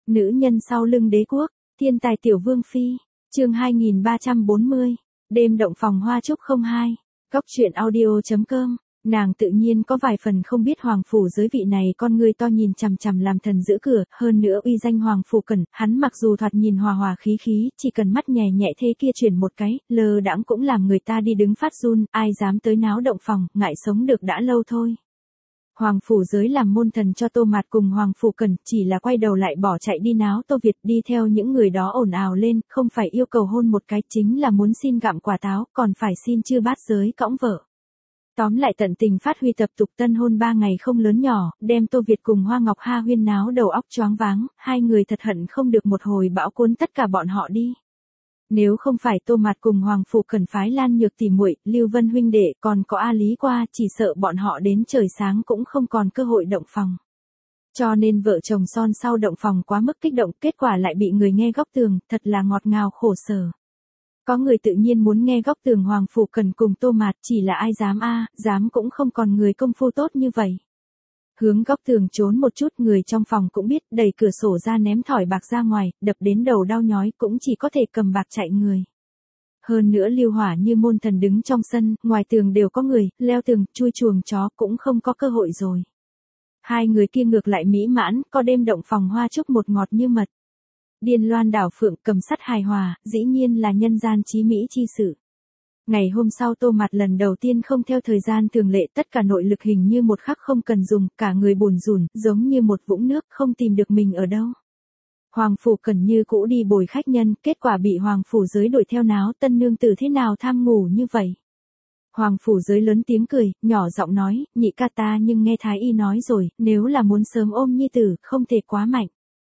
Nữ nhân sau lưng đế quốc, thiên tài tiểu vương phi, chương 2340, đêm động phòng hoa trúc 02, góc truyện audio.com. Nàng tự nhiên có vài phần không biết hoàng phủ giới vị này con người to nhìn chằm chằm làm thần giữ cửa, hơn nữa uy danh hoàng phủ cẩn, hắn mặc dù thoạt nhìn hòa hòa khí khí, chỉ cần mắt nhẹ nhẹ thế kia chuyển một cái, lơ đãng cũng làm người ta đi đứng phát run, ai dám tới náo động phòng, ngại sống được đã lâu thôi. Hoàng phủ giới làm môn thần cho Tô Mạt cùng Hoàng phủ Cẩn, chỉ là quay đầu lại bỏ chạy đi náo Tô Việt, đi theo những người đó ồn ào lên, không phải yêu cầu hôn một cái, chính là muốn xin gặm quả táo, còn phải xin chư bát giới cõng vợ. Tóm lại tận tình phát huy tập tục tân hôn 3 ngày không lớn nhỏ, đem Tô Việt cùng Hoa Ngọc Ha huyên náo đầu óc choáng váng, hai người thật hận không được một hồi bão cuốn tất cả bọn họ đi. Nếu không phải Tô Mạt cùng Hoàng phủ Cẩn phái Lan Nhược tỷ muội, Lưu Vân huynh đệ, còn có A Lý qua, chỉ sợ bọn họ đến trời sáng cũng không còn cơ hội động phòng. Cho nên vợ chồng son sau động phòng quá mức kích động, kết quả lại bị người nghe góc tường, thật là ngọt ngào khổ sở. Có người tự nhiên muốn nghe góc tường Hoàng phủ Cẩn cùng Tô Mạt, chỉ là ai dám dám cũng không còn người công phu tốt như vậy. Hướng góc tường trốn một chút, người trong phòng cũng biết, đẩy cửa sổ ra ném thỏi bạc ra ngoài, đập đến đầu đau nhói, cũng chỉ có thể cầm bạc chạy người. Hơn nữa Lưu Hỏa như môn thần đứng trong sân, ngoài tường đều có người, leo tường, chui chuồng chó cũng không có cơ hội rồi. Hai người kia ngược lại mỹ mãn, có đêm động phòng hoa trúc một ngọt như mật. Điên loan đảo phượng cầm sắt hài hòa, dĩ nhiên là nhân gian chí mỹ chi sự. Ngày hôm sau Tô Mạt lần đầu tiên không theo thời gian thường lệ, tất cả nội lực hình như một khắc không cần dùng, cả người bùn rùn, giống như một vũng nước, không tìm được mình ở đâu. Hoàng phủ Cẩn như cũ đi bồi khách nhân, kết quả bị Hoàng phủ giới đuổi theo náo, tân nương tử thế nào tham ngủ như vậy. Hoàng phủ giới lớn tiếng cười, nhỏ giọng nói, nhị ca ta nhưng nghe thái y nói rồi, nếu là muốn sớm ôm nhi tử, không thể quá mạnh.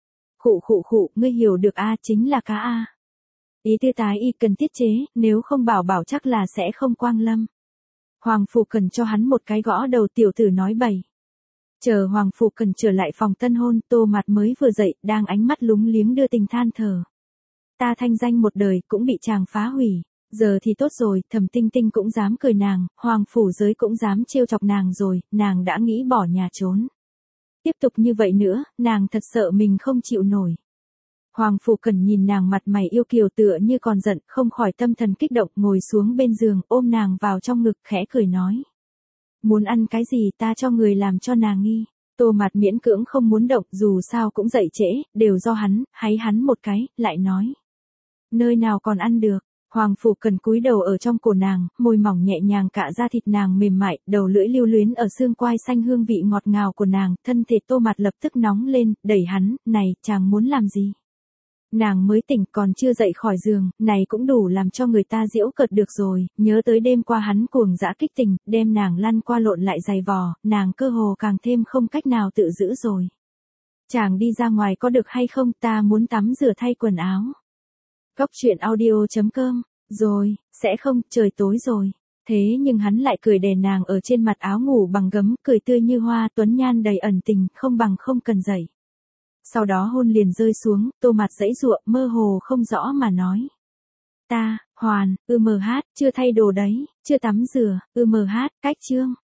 Khụ, ngươi hiểu được chính là cá Ý tư tái y cần tiết chế, nếu không bảo chắc là sẽ không quang lâm. Hoàng phủ Cẩn cho hắn một cái gõ đầu, tiểu tử nói bậy. Chờ Hoàng phủ Cẩn trở lại phòng tân hôn, Tô Mạt mới vừa dậy, đang ánh mắt lúng liếng đưa tình than thở. Ta thanh danh một đời cũng bị chàng phá hủy, giờ thì tốt rồi, Thẩm Tinh Tinh cũng dám cười nàng, Hoàng phủ giới cũng dám trêu chọc nàng rồi, nàng đã nghĩ bỏ nhà trốn. Tiếp tục như vậy nữa, nàng thật sợ mình không chịu nổi. Hoàng phủ Cẩn nhìn nàng mặt mày yêu kiều tựa như còn giận, không khỏi tâm thần kích động, ngồi xuống bên giường, ôm nàng vào trong ngực, khẽ cười nói. Muốn ăn cái gì ta cho người làm cho nàng nghi. Tô Mạt miễn cưỡng không muốn động, dù sao cũng dậy trễ, đều do hắn, háy hắn một cái, lại nói. Nơi nào còn ăn được. Hoàng phủ Cẩn cúi đầu ở trong cổ nàng, môi mỏng nhẹ nhàng cạ ra thịt nàng mềm mại, đầu lưỡi lưu luyến ở xương quai xanh hương vị ngọt ngào của nàng, thân thể Tô Mạt lập tức nóng lên, đẩy hắn, này, chàng muốn làm gì? Nàng mới tỉnh còn chưa dậy khỏi giường, này cũng đủ làm cho người ta giễu cợt được rồi, nhớ tới đêm qua hắn cuồng dã kích tình, đem nàng lăn qua lộn lại giày vò, nàng cơ hồ càng thêm không cách nào tự giữ rồi. Chàng đi ra ngoài có được hay không, ta muốn tắm rửa thay quần áo. Góc truyện audio.com, rồi, sẽ không, trời tối rồi. Thế nhưng hắn lại cười đè nàng ở trên mặt áo ngủ bằng gấm, cười tươi như hoa, tuấn nhan đầy ẩn tình, không bằng không cần dậy. Sau đó hôn liền rơi xuống, Tô Mạt giãy giụa, mơ hồ không rõ mà nói. Ta, chưa thay đồ đấy, chưa tắm rửa, cách chương.